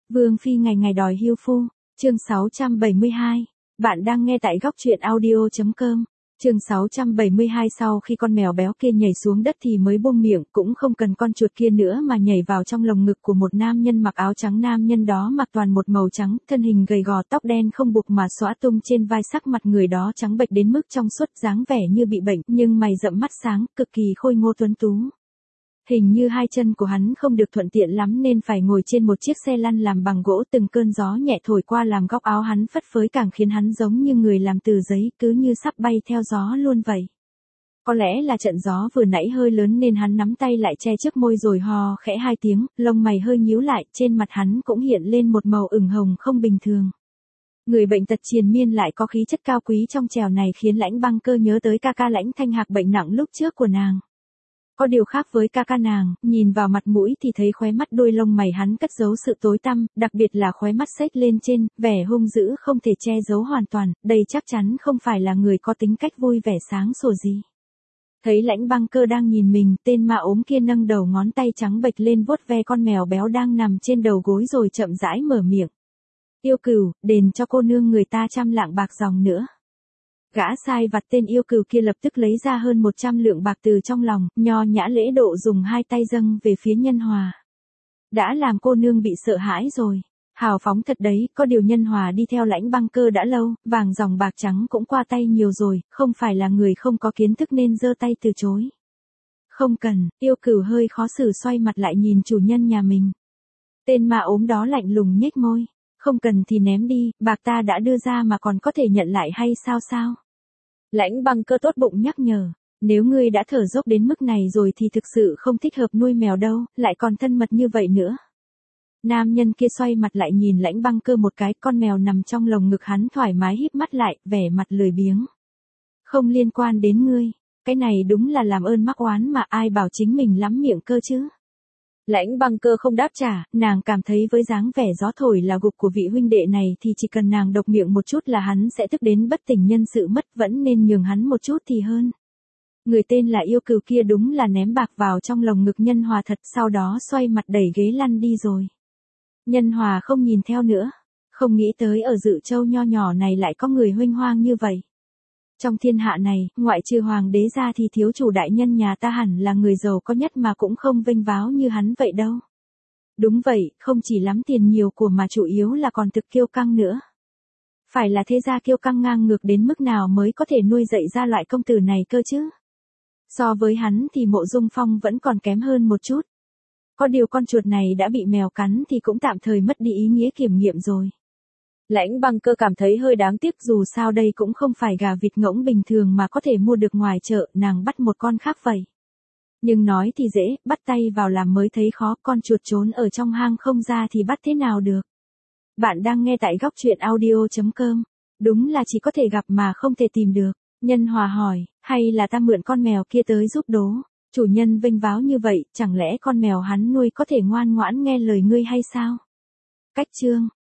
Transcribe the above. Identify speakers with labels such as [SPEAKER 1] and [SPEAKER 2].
[SPEAKER 1] Vương Phi ngày ngày đòi hưu phu, chương 672. Bạn đang nghe tại góc truyện audio.com. Chương 672 sau khi con mèo béo kia nhảy xuống đất thì mới buông miệng, cũng không cần con chuột kia nữa mà nhảy vào trong lồng ngực của một nam nhân mặc áo trắng. Nam nhân đó mặc toàn một màu trắng, thân hình gầy gò, tóc đen không buộc mà xõa tung trên vai, sắc mặt người đó trắng bệch đến mức trong suốt, dáng vẻ như bị bệnh, nhưng mày rậm mắt sáng, cực kỳ khôi ngô tuấn tú. Hình như hai chân của hắn không được thuận tiện lắm nên phải ngồi trên một chiếc xe lăn làm bằng gỗ, từng cơn gió nhẹ thổi qua làm góc áo hắn phất phới càng khiến hắn giống như người làm từ giấy, cứ như sắp bay theo gió luôn vậy. Có lẽ là trận gió vừa nãy hơi lớn nên hắn nắm tay lại che trước môi rồi ho khẽ hai tiếng, lông mày hơi nhíu lại, trên mặt hắn cũng hiện lên một màu ửng hồng không bình thường. Người bệnh tật triền miên lại có khí chất cao quý trong trẻo này khiến Lãnh Băng Cơ nhớ tới ca ca Lãnh Thanh Hạc bệnh nặng lúc trước của nàng. Có điều khác với ca ca nàng, nhìn vào mặt mũi thì thấy khóe mắt đuôi lông mày hắn cất giấu sự tối tăm, đặc biệt là khóe mắt xếch lên trên, vẻ hung dữ không thể che giấu hoàn toàn, đây chắc chắn không phải là người có tính cách vui vẻ sáng sủa gì. Thấy Lãnh Băng Cơ đang nhìn mình, tên ma ốm kia nâng đầu ngón tay trắng bệch lên vuốt ve con mèo béo đang nằm trên đầu gối rồi chậm rãi mở miệng. Yêu Cửu, đền cho cô nương người ta 100 lạng bạc dòng nữa. Gã sai vặt tên Yêu Cửu kia lập tức lấy ra hơn 100 lượng bạc từ trong lòng, nho nhã lễ độ dùng hai tay dâng về phía Nhân Hòa. Đã làm cô nương bị sợ hãi rồi. Hào phóng thật đấy, có điều Nhân Hòa đi theo Lãnh Băng Cơ đã lâu, vàng dòng bạc trắng cũng qua tay nhiều rồi, không phải là người không có kiến thức nên giơ tay từ chối. Không cần, Yêu Cửu hơi khó xử xoay mặt lại nhìn chủ nhân nhà mình. Tên ma ốm đó lạnh lùng nhếch môi. Không cần thì ném đi, bạc ta đã đưa ra mà còn có thể nhận lại hay sao? Lãnh Băng Cơ tốt bụng nhắc nhở, nếu ngươi đã thở dốc đến mức này rồi thì thực sự không thích hợp nuôi mèo đâu, lại còn thân mật như vậy nữa. Nam nhân kia xoay mặt lại nhìn Lãnh Băng Cơ một cái, con mèo nằm trong lồng ngực hắn thoải mái híp mắt lại, vẻ mặt lười biếng. Không liên quan đến ngươi, cái này đúng là làm ơn mắc oán mà ai bảo chính mình lắm miệng cơ chứ. Lãnh Băng Cơ không đáp trả, nàng cảm thấy với dáng vẻ gió thổi là gục của vị huynh đệ này thì chỉ cần nàng độc miệng một chút là hắn sẽ tức đến bất tỉnh nhân sự mất, vẫn nên nhường hắn một chút thì hơn. Người tên là Yêu Cửu kia đúng là ném bạc vào trong lồng ngực Nhân Hòa thật, sau đó xoay mặt đẩy ghế lăn đi rồi. Nhân Hòa không nhìn theo nữa, không nghĩ tới ở Dự Châu nho nhỏ này lại có người huênh hoang như vậy. Trong thiên hạ này, ngoại trừ hoàng đế ra thì thiếu chủ đại nhân nhà ta hẳn là người giàu có nhất mà cũng không vênh váo như hắn vậy đâu. Đúng vậy, không chỉ lắm tiền nhiều của mà chủ yếu là còn thực kiêu căng nữa. Phải là thế gia kiêu căng ngang ngược đến mức nào mới có thể nuôi dạy ra loại công tử này cơ chứ. So với hắn thì Mộ Dung Phong vẫn còn kém hơn một chút. Có điều con chuột này đã bị mèo cắn thì cũng tạm thời mất đi ý nghĩa kiểm nghiệm rồi. Lãnh Băng Cơ cảm thấy hơi đáng tiếc, dù sao đây cũng không phải gà vịt ngỗng bình thường mà có thể mua được ngoài chợ, nàng bắt một con khác vậy. Nhưng nói thì dễ, bắt tay vào làm mới thấy khó, con chuột trốn ở trong hang không ra thì bắt thế nào được. Bạn đang nghe tại góc truyện audio.com. Đúng là chỉ có thể gặp mà không thể tìm được. Nhân Hòa hỏi, hay là ta mượn con mèo kia tới giúp đố. Chủ nhân vênh váo như vậy, chẳng lẽ con mèo hắn nuôi có thể ngoan ngoãn nghe lời ngươi hay sao? Cách chương